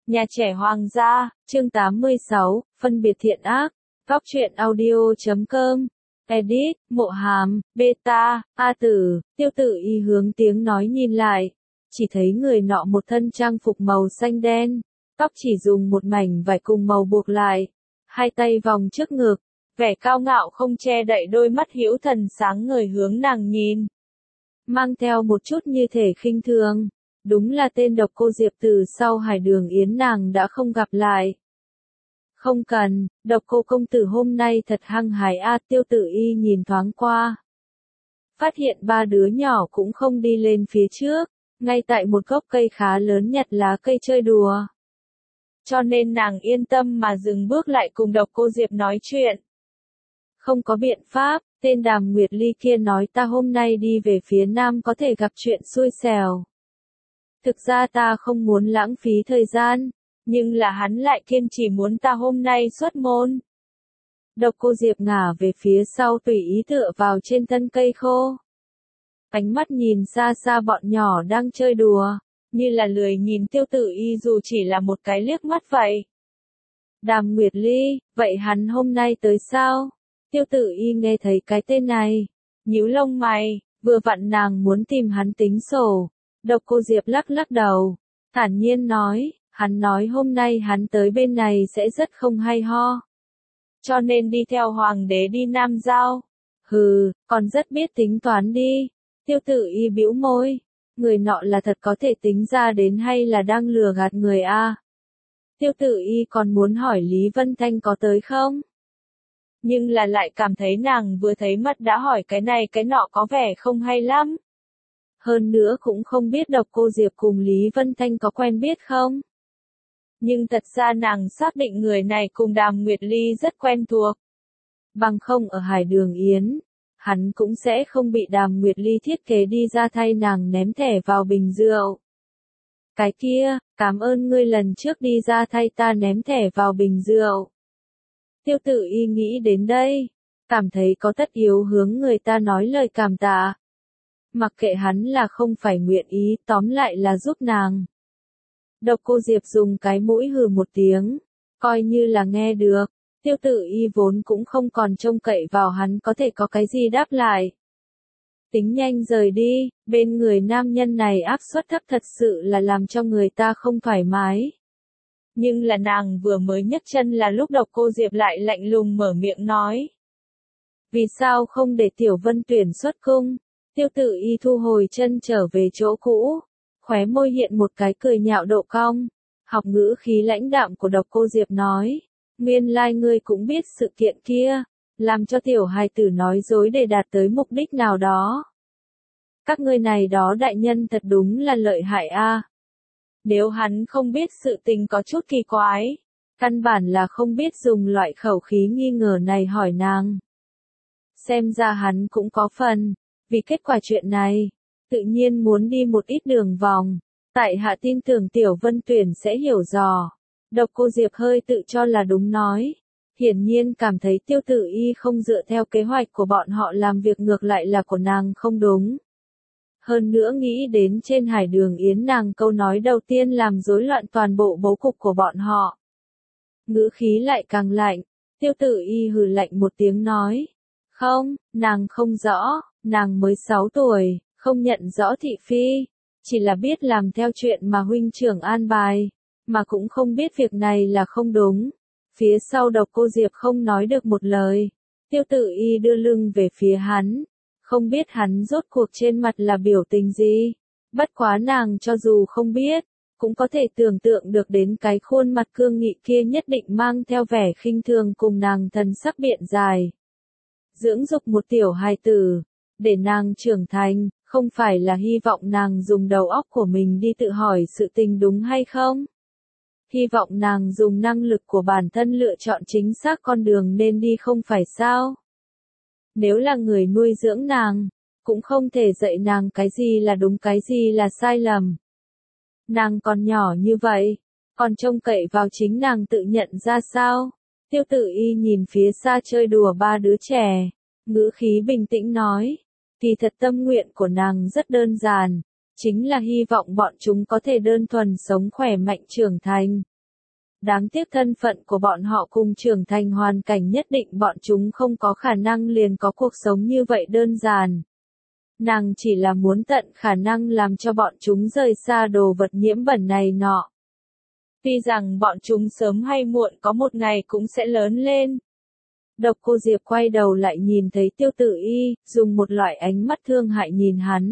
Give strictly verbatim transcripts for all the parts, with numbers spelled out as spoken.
Nhà trẻ Hoàng gia, chương tám mươi sáu, phân biệt thiện ác, góc truyện audio chấm com, edit, Mộ Hàm, beta, A Tử, Tiêu Tử Y hướng tiếng nói nhìn lại, chỉ thấy người nọ một thân trang phục màu xanh đen, tóc chỉ dùng một mảnh vải cùng màu buộc lại, hai tay vòng trước ngực, vẻ cao ngạo không che đậy đôi mắt hữu thần sáng ngời hướng nàng nhìn, mang theo một chút như thể khinh thường. Đúng là tên độc cô Diệp từ sau Hải Đường Yến nàng đã không gặp lại. Không cần, độc cô công tử hôm nay thật hăng hái a. Tiêu Tử Y nhìn thoáng qua. Phát hiện ba đứa nhỏ cũng không đi lên phía trước, ngay tại một gốc cây khá lớn nhặt lá cây chơi đùa. Cho nên nàng yên tâm mà dừng bước lại cùng độc cô Diệp nói chuyện. Không có biện pháp, tên Đàm Nguyệt Ly kia nói ta hôm nay đi về phía nam có thể gặp chuyện xui xẻo. Thực ra ta không muốn lãng phí thời gian, nhưng là hắn lại kiên trì muốn ta hôm nay xuất môn. Độc cô Diệp ngả về phía sau tùy ý tựa vào trên thân cây khô. Ánh mắt nhìn xa xa bọn nhỏ đang chơi đùa, như là lười nhìn Tiêu Tử Y dù chỉ là một cái liếc mắt vậy. Đàm Nguyệt Ly, vậy hắn hôm nay tới sao? Tiêu Tử Y nghe thấy cái tên này, nhíu lông mày, vừa vặn nàng muốn tìm hắn tính sổ. Độc cô Diệp lắc lắc đầu, thản nhiên nói, hắn nói hôm nay hắn tới bên này sẽ rất không hay ho. Cho nên đi theo hoàng đế đi Nam Giao. Hừ, còn rất biết tính toán đi. Tiêu Tử Y bĩu môi, người nọ là thật có thể tính ra đến hay là đang lừa gạt người a? Tiêu Tử Y còn muốn hỏi Lý Vân Thanh có tới không? Nhưng là lại cảm thấy nàng vừa thấy mặt đã hỏi cái này cái nọ có vẻ không hay lắm. Hơn nữa cũng không biết độc cô Diệp cùng Lý Vân Thanh có quen biết không. Nhưng thật ra nàng xác định người này cùng Đàm Nguyệt Ly rất quen thuộc. Bằng không ở Hải Đường Yến, hắn cũng sẽ không bị Đàm Nguyệt Ly thiết kế đi ra thay nàng ném thẻ vào bình rượu. Cái kia, cảm ơn ngươi lần trước đi ra thay ta ném thẻ vào bình rượu. Tiêu Tử Y nghĩ đến đây, cảm thấy có tất yếu hướng người ta nói lời cảm tạ. Mặc kệ hắn là không phải nguyện ý, tóm lại là giúp nàng. Độc cô Diệp dùng cái mũi hừ một tiếng, coi như là nghe được. Tiêu Tử Y vốn cũng không còn trông cậy vào hắn có thể có cái gì đáp lại. Tính nhanh rời đi, bên người nam nhân này áp suất thấp thật sự là làm cho người ta không thoải mái. Nhưng là nàng vừa mới nhấc chân là lúc độc cô Diệp lại lạnh lùng mở miệng nói. Vì sao không để Tiểu Vân tuyển xuất cung? Tiêu Tử Y thu hồi chân trở về chỗ cũ, khóe môi hiện một cái cười nhạo độ cong, học ngữ khí lãnh đạm của độc cô Diệp nói, nguyên lai ngươi cũng biết sự kiện kia, làm cho tiểu hài tử nói dối để đạt tới mục đích nào đó. Các ngươi này đó đại nhân thật đúng là lợi hại a. Nếu hắn không biết sự tình có chút kỳ quái, căn bản là không biết dùng loại khẩu khí nghi ngờ này hỏi nàng. Xem ra hắn cũng có phần. Vì kết quả chuyện này, tự nhiên muốn đi một ít đường vòng, tại hạ tin tưởng Tiểu Vân tuyển sẽ hiểu dò. Độc cô Diệp hơi tự cho là đúng nói, hiển nhiên cảm thấy Tiêu Tử Y không dựa theo kế hoạch của bọn họ làm việc ngược lại là của nàng không đúng. Hơn nữa nghĩ đến trên Hải Đường Yến nàng câu nói đầu tiên làm rối loạn toàn bộ bố cục của bọn họ. Ngữ khí lại càng lạnh, Tiêu Tử Y hừ lạnh một tiếng nói, không, nàng không rõ. Nàng mới sáu tuổi, không nhận rõ thị phi, chỉ là biết làm theo chuyện mà huynh trưởng an bài, mà cũng không biết việc này là không đúng. Phía sau độc cô Diệp không nói được một lời, Tiêu Tử Y đưa lưng về phía hắn, không biết hắn rốt cuộc trên mặt là biểu tình gì. Bất quá nàng cho dù không biết, cũng có thể tưởng tượng được đến cái khuôn mặt cương nghị kia nhất định mang theo vẻ khinh thường cùng nàng thần sắc biện dài. Dưỡng dục một tiểu hài tử, để nàng trưởng thành, không phải là hy vọng nàng dùng đầu óc của mình đi tự hỏi sự tình đúng hay không? Hy vọng nàng dùng năng lực của bản thân lựa chọn chính xác con đường nên đi không phải sao? Nếu là người nuôi dưỡng nàng, cũng không thể dạy nàng cái gì là đúng cái gì là sai lầm. Nàng còn nhỏ như vậy, còn trông cậy vào chính nàng tự nhận ra sao? Tiêu Tử Y nhìn phía xa chơi đùa ba đứa trẻ, ngữ khí bình tĩnh nói. Kỳ thật tâm nguyện của nàng rất đơn giản, chính là hy vọng bọn chúng có thể đơn thuần sống khỏe mạnh trưởng thành, Đáng tiếc thân phận của bọn họ cùng trưởng thành hoàn cảnh nhất định bọn chúng không có khả năng liền có cuộc sống như vậy đơn giản. Nàng chỉ là muốn tận khả năng làm cho bọn chúng rời xa đồ vật nhiễm bẩn này nọ. Tuy rằng bọn chúng sớm hay muộn có một ngày cũng sẽ lớn lên. Độc Cô Diệp quay đầu lại nhìn thấy Tiêu Tử Y, dùng một loại ánh mắt thương hại nhìn hắn.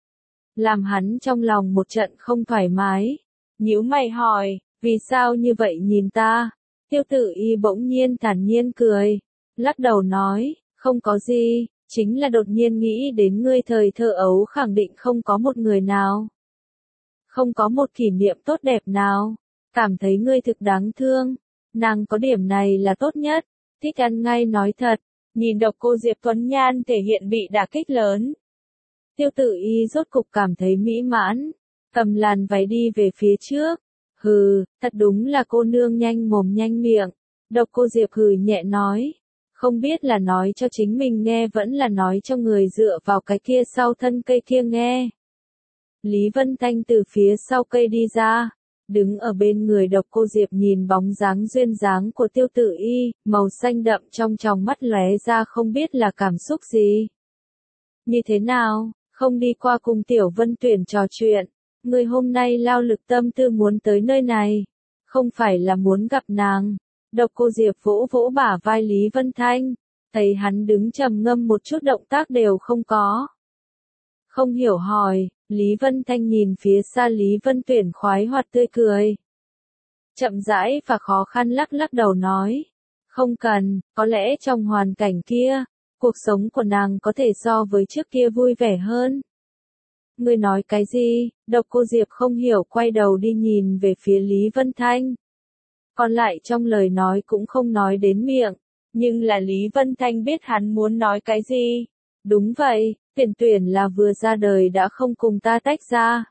Làm hắn trong lòng một trận không thoải mái. Nhíu mày hỏi, vì sao như vậy nhìn ta? Tiêu Tử Y bỗng nhiên thản nhiên cười, lắc đầu nói, không có gì, chính là đột nhiên nghĩ đến ngươi thời thơ ấu khẳng định không có một người nào. Không có một kỷ niệm tốt đẹp nào, cảm thấy ngươi thực đáng thương, nàng có điểm này là tốt nhất, thích ăn ngay nói thật, nhìn Độc Cô Diệp tuấn nhan thể hiện bị đả kích lớn. Tiêu Tử Y rốt cục cảm thấy mỹ mãn, cầm làn váy đi về phía trước. Hừ, thật đúng là cô nương nhanh mồm nhanh miệng. Độc Cô Diệp hừ nhẹ nói. Không biết là nói cho chính mình nghe vẫn là nói cho người dựa vào cái kia sau thân cây kia nghe. Lý Vân Thanh từ phía sau cây đi ra. Đứng ở bên người Độc Cô Diệp nhìn bóng dáng duyên dáng của Tiêu Tử Y, màu xanh đậm trong tròng mắt lóe ra không biết là cảm xúc gì. Như thế nào, không đi qua cùng Tiểu Vân Tuyển trò chuyện. Người hôm nay lao lực tâm tư muốn tới nơi này, không phải là muốn gặp nàng. Độc Cô Diệp vỗ vỗ bả vai Lý Vân Thanh, thấy hắn đứng trầm ngâm một chút động tác đều không có. Không hiểu hỏi, Lý Vân Thanh nhìn phía xa Lý Vân Tuyển khoái hoạt tươi cười. Chậm rãi và khó khăn lắc lắc đầu nói, không cần, có lẽ trong hoàn cảnh kia, cuộc sống của nàng có thể so với trước kia vui vẻ hơn. Ngươi nói cái gì? Độc Cô Diệp không hiểu quay đầu đi nhìn về phía Lý Vân Thanh. Còn lại trong lời nói cũng không nói đến miệng, nhưng là Lý Vân Thanh biết hắn muốn nói cái gì. Đúng vậy, Tuyển Tuyển là vừa ra đời đã không cùng ta tách ra.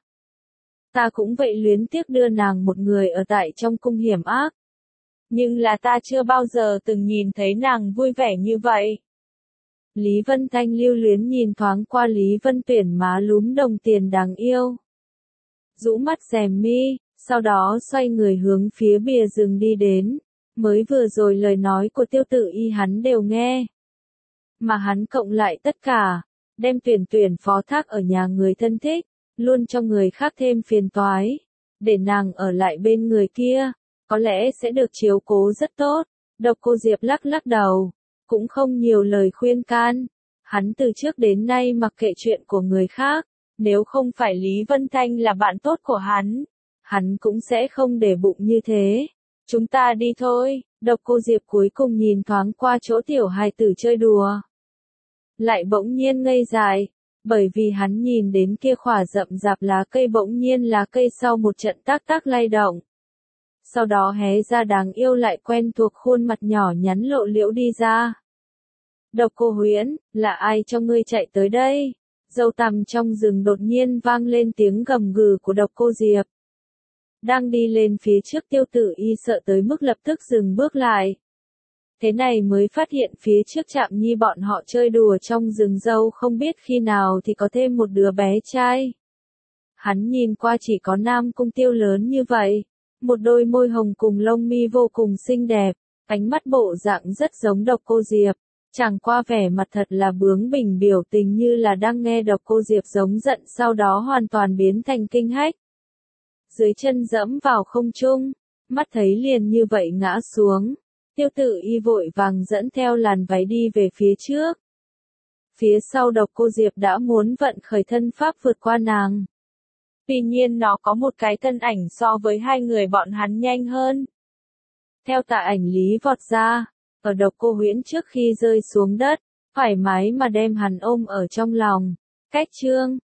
Ta cũng vậy luyến tiếc đưa nàng một người ở tại trong cung hiểm ác. Nhưng là ta chưa bao giờ từng nhìn thấy nàng vui vẻ như vậy. Lý Vân Thanh lưu luyến nhìn thoáng qua Lý Vân Tuyển má lúm đồng tiền đáng yêu. Rũ mắt rèm mi, sau đó xoay người hướng phía bìa rừng đi đến. Mới vừa rồi lời nói của Tiêu Tử Y hắn đều nghe. Mà hắn cộng lại tất cả, đem Tuyển Tuyển phó thác ở nhà người thân thích, luôn cho người khác thêm phiền toái. Để nàng ở lại bên người kia, có lẽ sẽ được chiếu cố rất tốt. Độc Cô Diệp lắc lắc đầu. Cũng không nhiều lời khuyên can. Hắn từ trước đến nay mặc kệ chuyện của người khác, nếu không phải Lý Vân Thanh là bạn tốt của hắn, hắn cũng sẽ không để bụng như thế. Chúng ta đi thôi, Độc Cô Diệp cuối cùng nhìn thoáng qua chỗ tiểu hài tử chơi đùa. Lại bỗng nhiên ngây dại, bởi vì hắn nhìn đến kia khỏa rậm rạp lá cây bỗng nhiên lá cây sau một trận tác tác lay động. Sau đó hé ra đáng yêu lại quen thuộc khuôn mặt nhỏ nhắn lộ liễu đi ra. Độc Cô Huyễn, là ai cho ngươi chạy tới đây? Dâu tằm trong rừng đột nhiên vang lên tiếng gầm gừ của Độc Cô Diệp. Đang đi lên phía trước Tiêu Tử Y sợ tới mức lập tức dừng bước lại. Thế này mới phát hiện phía trước Trạm Nhi bọn họ chơi đùa trong rừng dâu không biết khi nào thì có thêm một đứa bé trai. Hắn nhìn qua chỉ có Nam Cung Tiêu lớn như vậy. Một đôi môi hồng cùng lông mi vô cùng xinh đẹp, ánh mắt bộ dạng rất giống Độc Cô Diệp, chẳng qua vẻ mặt thật là bướng bỉnh biểu tình như là đang nghe Độc Cô Diệp giống giận sau đó hoàn toàn biến thành kinh hách. Dưới chân dẫm vào không trung, mắt thấy liền như vậy ngã xuống, Tiêu Tử Y vội vàng dẫn theo làn váy đi về phía trước. Phía sau Độc Cô Diệp đã muốn vận khởi thân pháp vượt qua nàng. Tuy nhiên nó có một cái thân ảnh so với hai người bọn hắn nhanh hơn. Theo tà ảnh Lý vọt ra, ở Độc Cô Huyễn trước khi rơi xuống đất, thoải mái mà đem hắn ôm ở trong lòng. Cách chương